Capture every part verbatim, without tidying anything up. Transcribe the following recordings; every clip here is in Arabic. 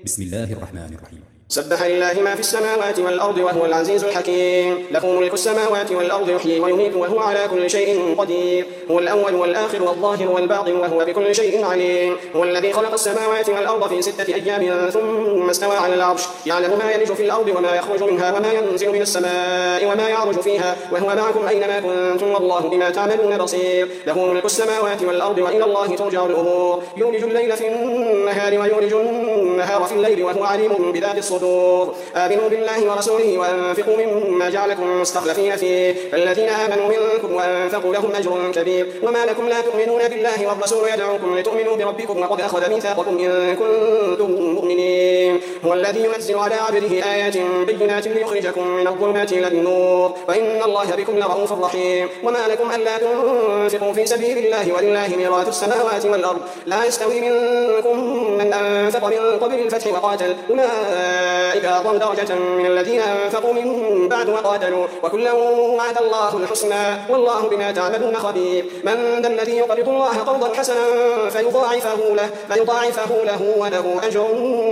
بسم الله الرحمن الرحيم. سبح لله ما في السماوات والأرض وهو العزيز الحكيم. له ملك السماوات والأرض يحيي ويميت وهو على كل شيء قدير. هو الأول والآخر والظاهر والباطن وهو بكل شيء عليم. هو الذي خلق السماوات والأرض في ستة أيام ثم استوى على العرش يعلم ما يلج في الأرض وما يخرج منها وما ينزل من السماء وما يعرج فيها وهو معكم أينما كنتم والله بما تعملون بصير. له ملك السماوات والأرض وإلى الله ترجع الأمور. يولج الليل في النهار ويولج النهار في الليل وهو عليم بذات الصدور. آمنوا بالله ورسوله وأنفقوا مما جعلكم مستخلفين فيه فالذين آمنوا منكم وأنفقوا لهم أجر كبير. وما لكم لا تؤمنون بالله والرسول يدعوكم لتؤمنوا بربكم وقد أخذ ميثاقكم إن كنتم مؤمنين. هو الذي ينزل على عبده آيات بينات ليخرجكم من الظلمات إلى النور وإن الله بكم لرؤوف رحيم. وما لكم ألا تنفقوا في سبيل الله ولله ميراث السماوات والأرض لا يستوي منكم من أنفق من قبل الفتح وقاتل أولئك أعظم درجة من الذين أنفقوا من بعد وقاتلوا وكلا وعد الله الحسنى والله بما تعملون خبير. من ذا الذي يقرض الله قرضا حسنا فيضاعفه له فيضاعفه له وله أجر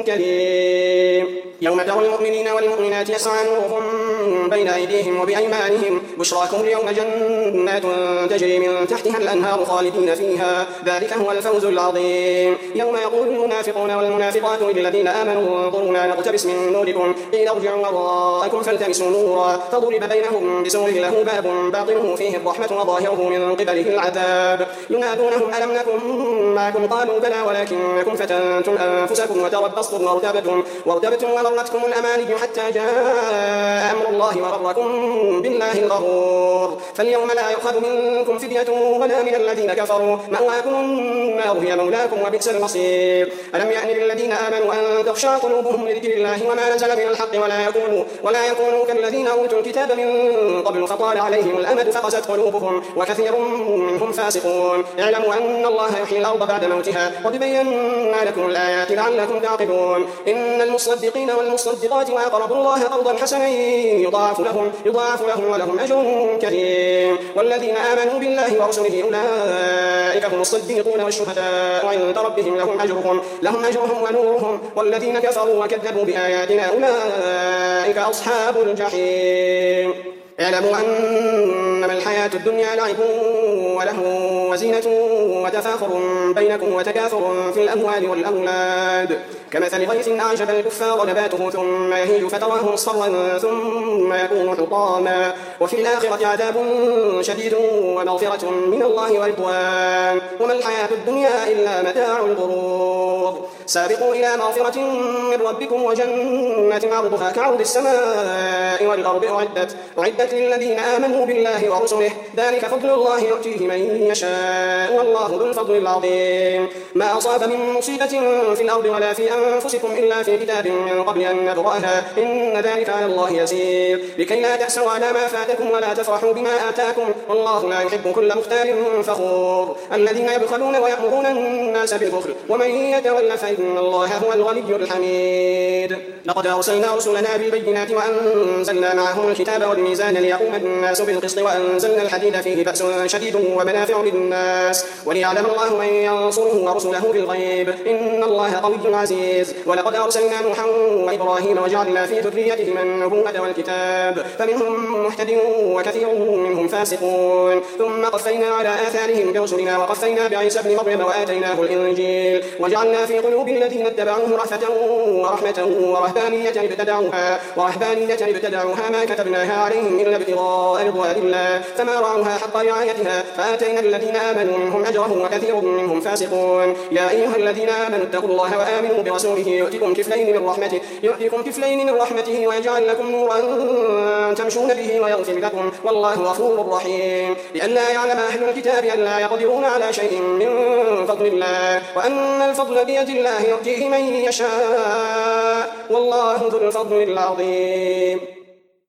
كريم. يوم ترى المؤمنين والمؤمنات يسعى نورهم بين أيديهم وبأيمانهم بشراكم اليوم جنات تجري من تحتها الأنهار خالدين فيها ذلك هو الفوز العظيم. يوم يقول المنافقون والمنافقات للذين آمنوا انظرونا نقتبس من نوركم قيل ارجعوا وراءكم فالتمسوا نورا فضرب بينهم بسور له باب باطنه فيه الرحمة وظاهره من قبله العذاب. ينادونهم ألم نكن معكم قالوا بلى ولكنكم فتنتم أنفسكم وتربصتم وارتبتم وارتبتم وغرتكم الأماني حتى جاء أمر الله وغركم بالله الغرور. فاليوم لا يؤخذ منكم فدية ولا من الذين كفروا مأواكم النار هي مولاكم وبئس المصير. ألم يأن للذين آمنوا أن تخشع قلوبهم لذكر الله وما نزل من الحق ولا يكونوا ولا يكونوا كالذين أوتوا الكتاب من قبل فطال عليهم الأمد فقست قلوبهم وكثير منهم فاسقون. اعلموا أن الله يحيي الأرض بعد موتها قد بينا لكم الآيات لعلكم تعقلون. إن المصدقين والمصدقات وأقرضوا الله قرضا حسنا يضاعف لهم يضاعف لهم ولهم أجر كريم. والذين آمنوا بالله ورسله أولئك هم الصديقون والشهداء عند ربهم لهم أجرهم لهم أجرهم ونورهم. والذين كفروا وكذبوا بآياتنا أولئك أصحاب الجحيم. اعلموا أنما الحياة الدنيا لعب وله وزينة وتفاخر بينكم وتكاثر في الأموال والأولاد كمثل غيث أعجب الكفار نباته ثم يهيج فتراه مصفرا ثم يكون حطاما وفي الآخرة عذاب شديد ومغفرة من الله ورضوان وما الحياة الدنيا إلا متاع الغرور. سابقوا إلى مغفرة من ربكم وجنة عرضها كعرض السماء والأرض أعدت أعدت للذين آمنوا بالله ورسله ذلك فضل الله يؤتيه من يشاء والله ذو الفضل العظيم. ما أصاب من مصيبة في الأرض ولا في أنفسكم إلا في كتاب من قبل أن نبرأها إن ذلك على الله يسير لكي لا تأسوا على ما فاتكم ولا تفرحوا بما آتاكم والله لا يحب كل مختال فخور. الذين يبخلون ويأمرون الناس بالبخل ومن يتول فإن الله هو الغني الحميد. لقد أرسلنا رسلنا بالبينات وأنزلنا معهم الكتاب والميزان ليقوم الناس بالقسط وأنزلنا الحديد فيه بأس شديد ومنافع للناس وليعلم الله من ينصره ورسله بالغيب إن الله قوي عزيز. ولقد أرسلنا نوحا وإبراهيم وجعلنا في ذريتهما النبوة والكتاب فمنهم مهتد وكثير منهم فاسقون. ثم قفينا على آثارهم برسلنا وقفينا بعيسى ابن مريم وآتيناه الإنجيل وجعلنا في قلوب الذين اتبعوه رأفة ورحمة ورهبانية ابتدعوها ورهبانية ابتدعوها ما كتبناها عليهم إلا ابتغاء رضوان الله فما رعوها حق رعايتها فآتينا الذين آمنوا منهم أجرهم وكثير منهم فاسقون. يا أيها الذين آمنوا اتقوا الله وآمنوا برسوله يؤتكم كفلين من رحمته يؤتكم كفلين من رحمته ويجعل لكم نورا تمشون به ويغفر لكم والله غفور رحيم. لئلا يعلم أهل الكتاب أن لا يقدرون على شيء من فضل الله وأن الفضل بيد الله يؤتيه من يشاء والله ذو الفضل العظيم.